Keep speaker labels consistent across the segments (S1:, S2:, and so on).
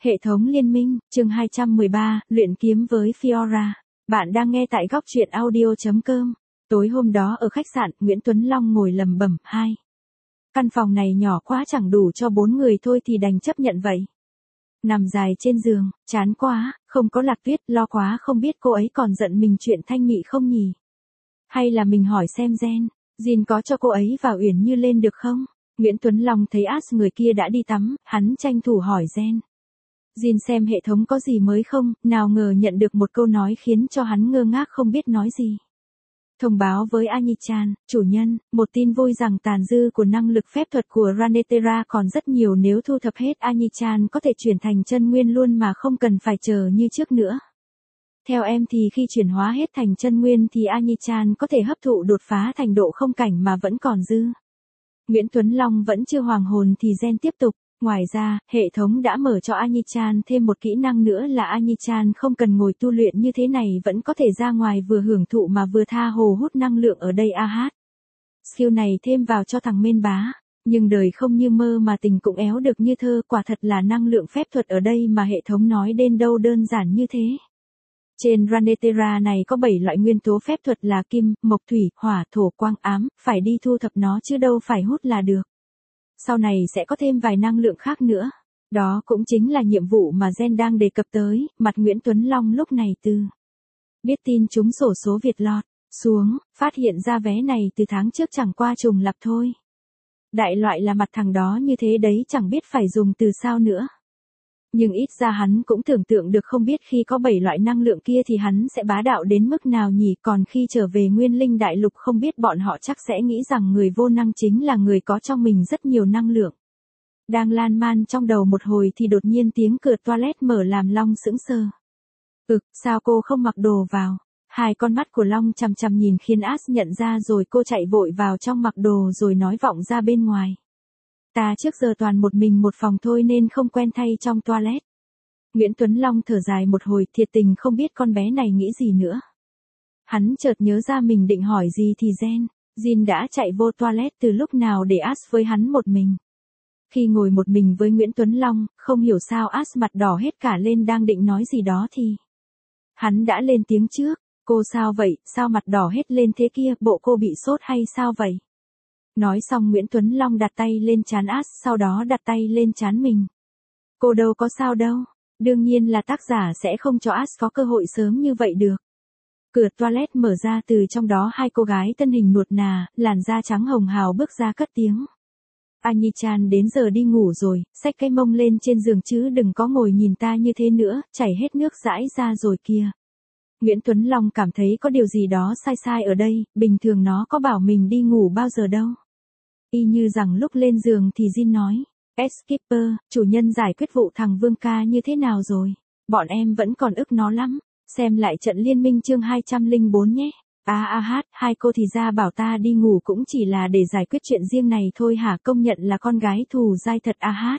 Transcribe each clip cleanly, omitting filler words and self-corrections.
S1: Hệ thống liên minh, chương 213, luyện kiếm với Fiora. Bạn đang nghe tại góc truyện audio.com. Tối hôm đó ở khách sạn, Nguyễn Tuấn Long ngồi lẩm bẩm, căn phòng này nhỏ quá chẳng đủ cho 4 người thôi thì đành chấp nhận vậy. Nằm dài trên giường, chán quá, không có Lạc Tuyết, lo quá không biết cô ấy còn giận mình chuyện thanh mị không nhỉ? Hay là mình hỏi xem Jin có cho cô ấy và Uyển Như lên được không? Nguyễn Tuấn Long thấy người kia đã đi tắm, hắn tranh thủ hỏi Jin xem hệ thống có gì mới không, nào ngờ nhận được một câu nói khiến cho hắn ngơ ngác không biết nói gì. Thông báo với Annie-chan, chủ nhân, một tin vui rằng tàn dư của năng lực phép thuật của Runeterra còn rất nhiều, nếu thu thập hết Annie-chan có thể chuyển thành chân nguyên luôn mà không cần phải chờ như trước nữa. Theo em thì khi chuyển hóa hết thành chân nguyên thì Annie-chan có thể hấp thụ đột phá thành độ không cảnh mà vẫn còn dư. Nguyễn Tuấn Long vẫn chưa hoàn hồn thì Gen tiếp tục. Ngoài ra, hệ thống đã mở cho Annie-chan thêm một kỹ năng nữa là Annie-chan không cần ngồi tu luyện như thế này vẫn có thể ra ngoài vừa hưởng thụ mà vừa tha hồ hút năng lượng ở đây Skill này thêm vào cho thằng Mên Bá. Nhưng đời không như mơ mà tình cũng éo được như thơ, quả thật là năng lượng phép thuật ở đây mà hệ thống nói đến đâu đơn giản như thế. Trên Runeterra này có 7 loại nguyên tố phép thuật là kim, mộc, thủy, hỏa, thổ, quang, ám, phải đi thu thập nó chứ đâu phải hút là được. Sau này sẽ có thêm vài năng lượng khác nữa. Đó cũng chính là nhiệm vụ mà Gen đang đề cập tới, mặt Nguyễn Tuấn Long lúc này biết tin trúng xổ số Việt lọt xuống, phát hiện ra vé này từ tháng trước chẳng qua trùng lặp thôi. Đại loại là mặt thằng đó như thế đấy, chẳng biết phải dùng từ sao nữa. Nhưng ít ra hắn cũng tưởng tượng được không biết khi có 7 loại năng lượng kia thì hắn sẽ bá đạo đến mức nào nhỉ, còn khi trở về Nguyên Linh Đại Lục không biết bọn họ chắc sẽ nghĩ rằng người vô năng chính là người có trong mình rất nhiều năng lượng. Đang lan man trong đầu một hồi thì đột nhiên tiếng cửa toilet mở làm Long sững sờ. Sao cô không mặc đồ vào? Hai con mắt của Long chằm chằm nhìn khiến nhận ra rồi cô chạy vội vào trong mặc đồ rồi nói vọng ra bên ngoài. Ta trước giờ toàn một mình một phòng thôi nên không quen thay trong toilet. Nguyễn Tuấn Long thở dài một hồi, thiệt tình không biết con bé này nghĩ gì nữa. Hắn chợt nhớ ra mình định hỏi gì thì Jin đã chạy vô toilet từ lúc nào để với hắn một mình. Khi ngồi một mình với Nguyễn Tuấn Long, không hiểu sao mặt đỏ hết cả lên đang định nói gì đó thì hắn đã lên tiếng trước. Cô sao vậy, sao mặt đỏ hết lên thế kia, bộ cô bị sốt hay sao vậy? Nói xong Nguyễn Tuấn Long đặt tay lên trán sau đó đặt tay lên trán mình. Cô đâu có sao đâu, đương nhiên là tác giả sẽ không cho có cơ hội sớm như vậy được. Cửa toilet mở ra, từ trong đó hai cô gái thân hình nuột nà, làn da trắng hồng hào bước ra cất tiếng. Annie-chan đến giờ đi ngủ rồi, xách cái mông lên trên giường chứ đừng có ngồi nhìn ta như thế nữa, chảy hết nước dãi ra rồi kìa. Nguyễn Tuấn Long cảm thấy có điều gì đó sai sai ở đây, bình thường nó có bảo mình đi ngủ bao giờ đâu. Y như rằng lúc lên giường thì Jin nói, Skipper, chủ nhân giải quyết vụ thằng Vương ca như thế nào rồi? Bọn em vẫn còn ức nó lắm. Xem lại trận liên minh chương 204 nhé. Hai cô thì ra bảo ta đi ngủ cũng chỉ là để giải quyết chuyện riêng này thôi hả? Công nhận là con gái thù dai thật.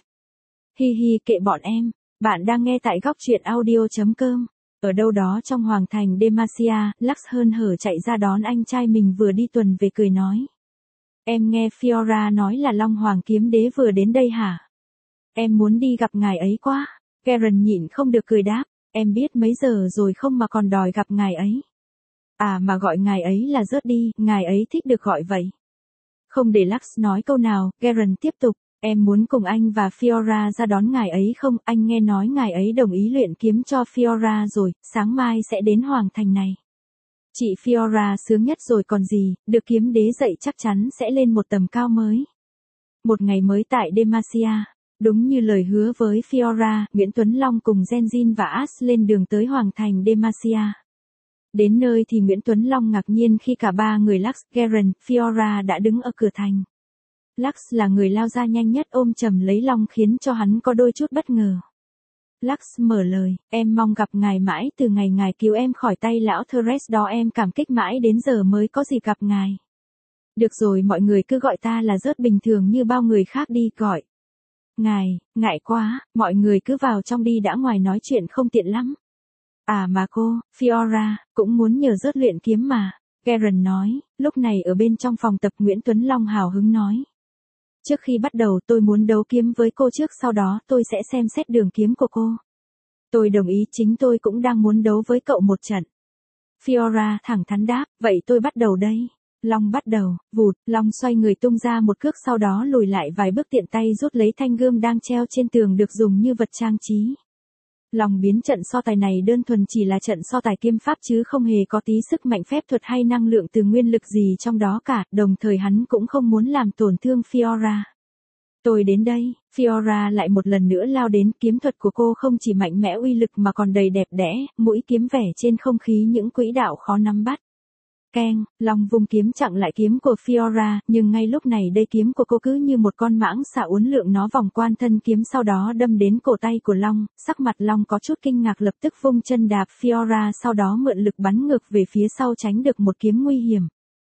S1: Hi hi, kệ bọn em. Bạn đang nghe tại góc truyện audio.com. Ở đâu đó trong hoàng thành Demacia, Lux hớn hở chạy ra đón anh trai mình vừa đi tuần về, cười nói. Em nghe Fiora nói là Long Hoàng Kiếm Đế vừa đến đây hả? Em muốn đi gặp ngài ấy quá. Karen nhịn không được cười đáp. Em biết mấy giờ rồi không mà còn đòi gặp ngài ấy. Mà gọi ngài ấy là rớt đi, ngài ấy thích được gọi vậy. Không để Lux nói câu nào, Karen tiếp tục. Em muốn cùng anh và Fiora ra đón ngài ấy không? Anh nghe nói ngài ấy đồng ý luyện kiếm cho Fiora rồi, sáng mai sẽ đến hoàng thành này. Chị Fiora sướng nhất rồi còn gì, được kiếm đế dạy chắc chắn sẽ lên một tầm cao mới. Một ngày mới tại Demacia. Đúng như lời hứa với Fiora, Nguyễn Tuấn Long cùng Jin và lên đường tới hoàng thành Demacia. Đến nơi thì Nguyễn Tuấn Long ngạc nhiên khi cả ba người Lux, Karen, Fiora đã đứng ở cửa thành. Lux là người lao ra nhanh nhất ôm chầm lấy Long khiến cho hắn có đôi chút bất ngờ. Lux mở lời, em mong gặp ngài mãi từ ngày ngài cứu em khỏi tay lão Thresh đó, em cảm kích mãi đến giờ mới có dịp gặp ngài. Được rồi, mọi người cứ gọi ta là rớt bình thường như bao người khác đi, gọi. Ngài, ngại quá, mọi người cứ vào trong đi đã, ngoài nói chuyện không tiện lắm. Mà cô, Fiora, cũng muốn nhờ rớt luyện kiếm mà. Karen nói, lúc này ở bên trong phòng tập Nguyễn Tuấn Long hào hứng nói. Trước khi bắt đầu tôi muốn đấu kiếm với cô trước, sau đó tôi sẽ xem xét đường kiếm của cô. Tôi đồng ý, chính tôi cũng đang muốn đấu với cậu một trận. Fiora thẳng thắn đáp, vậy tôi bắt đầu đây. Long bắt đầu, vụt, Long xoay người tung ra một cước, sau đó lùi lại vài bước, tiện tay rút lấy thanh gươm đang treo trên tường được dùng như vật trang trí. Long biến trận so tài này đơn thuần chỉ là trận so tài kiếm pháp chứ không hề có tí sức mạnh phép thuật hay năng lượng từ nguyên lực gì trong đó cả, đồng thời hắn cũng không muốn làm tổn thương Fiora. Tôi đến đây, Fiora lại một lần nữa lao đến, kiếm thuật của cô không chỉ mạnh mẽ uy lực mà còn đầy đẹp đẽ, mũi kiếm vẽ trên không khí những quỹ đạo khó nắm bắt. Keng, Long vung kiếm chặn lại kiếm của Fiora, nhưng ngay lúc này đây kiếm của cô cứ như một con mãng xà uốn lượn, nó vòng qua thân kiếm sau đó đâm đến cổ tay của Long, sắc mặt Long có chút kinh ngạc, lập tức vung chân đạp Fiora, sau đó mượn lực bắn ngược về phía sau tránh được một kiếm nguy hiểm.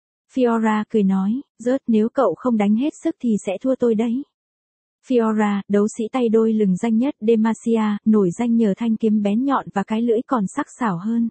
S1: Fiora cười nói, rớt, nếu cậu không đánh hết sức thì sẽ thua tôi đấy. Fiora, đấu sĩ tay đôi lừng danh nhất Demacia, nổi danh nhờ thanh kiếm bén nhọn và cái lưỡi còn sắc sảo hơn.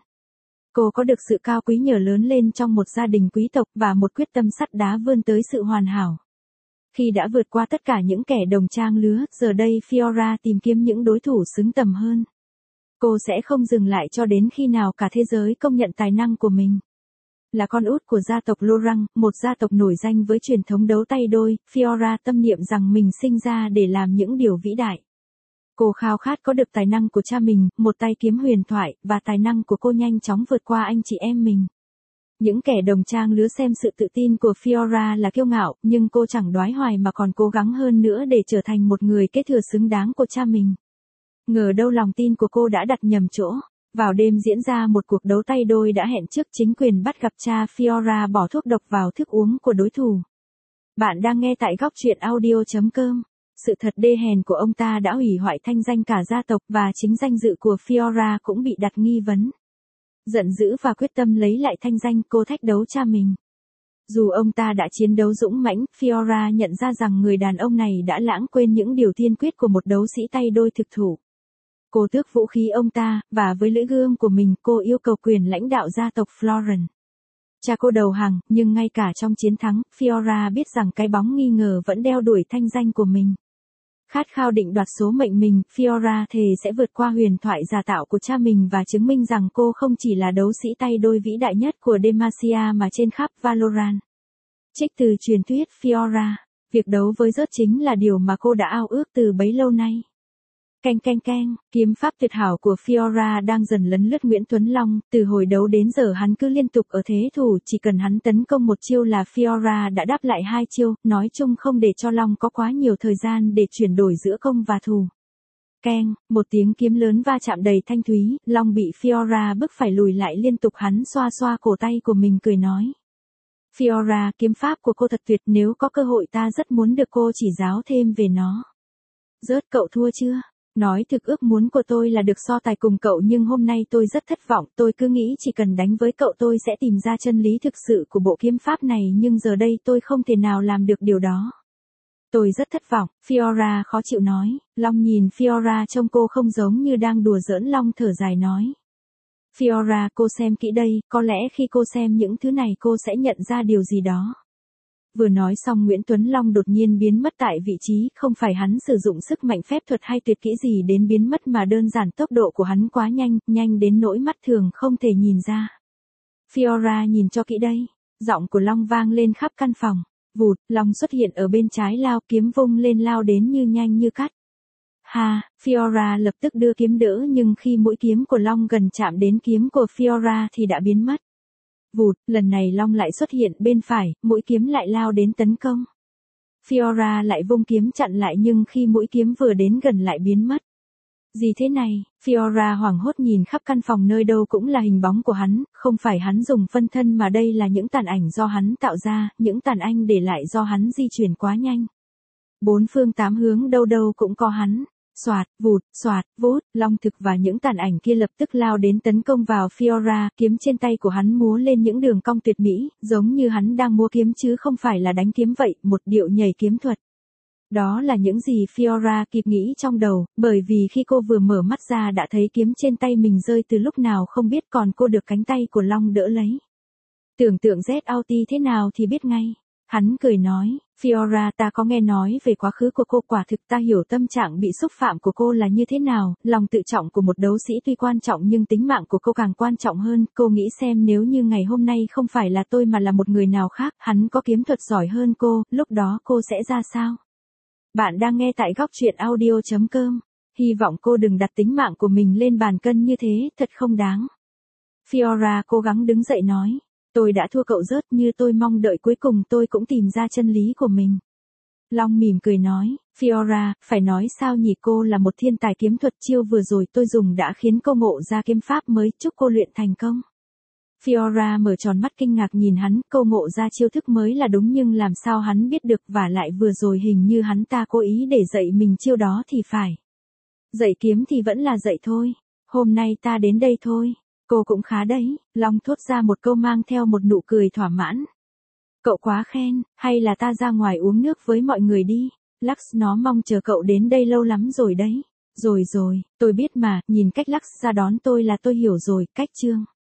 S1: Cô có được sự cao quý nhờ lớn lên trong một gia đình quý tộc và một quyết tâm sắt đá vươn tới sự hoàn hảo. Khi đã vượt qua tất cả những kẻ đồng trang lứa, giờ đây Fiora tìm kiếm những đối thủ xứng tầm hơn. Cô sẽ không dừng lại cho đến khi nào cả thế giới công nhận tài năng của mình. Là con út của gia tộc Lorang, một gia tộc nổi danh với truyền thống đấu tay đôi, Fiora tâm niệm rằng mình sinh ra để làm những điều vĩ đại. Cô khao khát có được tài năng của cha mình, một tay kiếm huyền thoại, và tài năng của cô nhanh chóng vượt qua anh chị em mình. Những kẻ đồng trang lứa xem sự tự tin của Fiora là kiêu ngạo, nhưng cô chẳng đoái hoài mà còn cố gắng hơn nữa để trở thành một người kế thừa xứng đáng của cha mình. Ngờ đâu lòng tin của cô đã đặt nhầm chỗ. Vào đêm diễn ra một cuộc đấu tay đôi đã hẹn trước, chính quyền bắt gặp cha Fiora bỏ thuốc độc vào thức uống của đối thủ. Bạn đang nghe tại góc truyện audio.com. Sự thật đê hèn của ông ta đã hủy hoại thanh danh cả gia tộc, và chính danh dự của Fiora cũng bị đặt nghi vấn. Giận dữ và quyết tâm lấy lại thanh danh, cô thách đấu cha mình. Dù ông ta đã chiến đấu dũng mãnh, Fiora nhận ra rằng người đàn ông này đã lãng quên những điều tiên quyết của một đấu sĩ tay đôi thực thụ. Cô tước vũ khí ông ta, và với lưỡi gươm của mình, cô yêu cầu quyền lãnh đạo gia tộc Florence. Cha cô đầu hàng, nhưng ngay cả trong chiến thắng, Fiora biết rằng cái bóng nghi ngờ vẫn đeo đuổi thanh danh của mình. Khát khao định đoạt số mệnh mình, Fiora thề sẽ vượt qua huyền thoại giả tạo của cha mình và chứng minh rằng cô không chỉ là đấu sĩ tay đôi vĩ đại nhất của Demacia mà trên khắp Valorant. Trích từ truyền thuyết Fiora, việc đấu với rớt chính là điều mà cô đã ao ước từ bấy lâu nay. Keng keng keng, kiếm pháp tuyệt hảo của Fiora đang dần lấn lướt Nguyễn Tuấn Long, từ hồi đấu đến giờ hắn cứ liên tục ở thế thủ, chỉ cần hắn tấn công một chiêu là Fiora đã đáp lại hai chiêu, nói chung không để cho Long có quá nhiều thời gian để chuyển đổi giữa công và thủ. Keng, một tiếng kiếm lớn va chạm đầy thanh thúy, Long bị Fiora bức phải lùi lại liên tục, hắn xoa xoa cổ tay của mình cười nói. Fiora, kiếm pháp của cô thật tuyệt, nếu có cơ hội ta rất muốn được cô chỉ giáo thêm về nó. Rớt, cậu thua chưa? Nói thực, ước muốn của tôi là được so tài cùng cậu, nhưng hôm nay tôi rất thất vọng, tôi cứ nghĩ chỉ cần đánh với cậu tôi sẽ tìm ra chân lý thực sự của bộ kiếm pháp này, nhưng giờ đây tôi không thể nào làm được điều đó. Tôi rất thất vọng, Fiora khó chịu nói. Long nhìn Fiora trông cô không giống như đang đùa giỡn, Long thở dài nói. Fiora, cô xem kỹ đây, có lẽ khi cô xem những thứ này cô sẽ nhận ra điều gì đó. Vừa nói xong, Nguyễn Tuấn Long đột nhiên biến mất tại vị trí, không phải hắn sử dụng sức mạnh phép thuật hay tuyệt kỹ gì đến biến mất mà đơn giản tốc độ của hắn quá nhanh, nhanh đến nỗi mắt thường không thể nhìn ra. Fiora, nhìn cho kỹ đây. Giọng của Long vang lên khắp căn phòng. Vụt, Long xuất hiện ở bên trái, lao kiếm vung lên lao đến như nhanh như cắt. Ha, Fiora lập tức đưa kiếm đỡ, nhưng khi mũi kiếm của Long gần chạm đến kiếm của Fiora thì đã biến mất. Vụt, lần này Long lại xuất hiện bên phải, mũi kiếm lại lao đến tấn công. Fiora lại vung kiếm chặn lại, nhưng khi mũi kiếm vừa đến gần lại biến mất. Gì thế này? Fiora hoảng hốt nhìn khắp căn phòng, nơi đâu cũng là hình bóng của hắn, không phải hắn dùng phân thân mà đây là những tàn ảnh do hắn tạo ra, những tàn ảnh để lại do hắn di chuyển quá nhanh. Bốn phương tám hướng đâu đâu cũng có hắn. Soạt, vụt, soạt, vút, Long thực và những tàn ảnh kia lập tức lao đến tấn công vào Fiora, kiếm trên tay của hắn múa lên những đường cong tuyệt mỹ, giống như hắn đang múa kiếm chứ không phải là đánh kiếm vậy, một điệu nhảy kiếm thuật. Đó là những gì Fiora kịp nghĩ trong đầu, bởi vì khi cô vừa mở mắt ra đã thấy kiếm trên tay mình rơi từ lúc nào không biết, còn cô được cánh tay của Long đỡ lấy. Tưởng tượng Z Auti thế nào thì biết ngay. Hắn cười nói, Fiora, ta có nghe nói về quá khứ của cô, quả thực ta hiểu tâm trạng bị xúc phạm của cô là như thế nào, lòng tự trọng của một đấu sĩ tuy quan trọng nhưng tính mạng của cô càng quan trọng hơn, cô nghĩ xem nếu như ngày hôm nay không phải là tôi mà là một người nào khác, hắn có kiếm thuật giỏi hơn cô, lúc đó cô sẽ ra sao? Bạn đang nghe tại góc truyện audio.com. Hy vọng cô đừng đặt tính mạng của mình lên bàn cân như thế, thật không đáng. Fiora cố gắng đứng dậy nói. Tôi đã thua cậu rớt, như tôi mong đợi, cuối cùng tôi cũng tìm ra chân lý của mình. Long mỉm cười nói, Fiora, phải nói sao nhỉ, cô là một thiên tài kiếm thuật, chiêu vừa rồi tôi dùng đã khiến cô ngộ ra kiếm pháp mới, chúc cô luyện thành công. Fiora mở tròn mắt kinh ngạc nhìn hắn, cô ngộ ra chiêu thức mới là đúng nhưng làm sao hắn biết được, vả lại vừa rồi hình như hắn ta cố ý để dạy mình chiêu đó thì phải. Dạy kiếm thì vẫn là dạy thôi, hôm nay ta đến đây thôi. Cô cũng khá đấy, Long thốt ra một câu mang theo một nụ cười thỏa mãn. Cậu quá khen, hay là ta ra ngoài uống nước với mọi người đi. Lux nó mong chờ cậu đến đây lâu lắm rồi đấy. Rồi, tôi biết mà, nhìn cách Lux ra đón tôi là tôi hiểu rồi, cách Trương.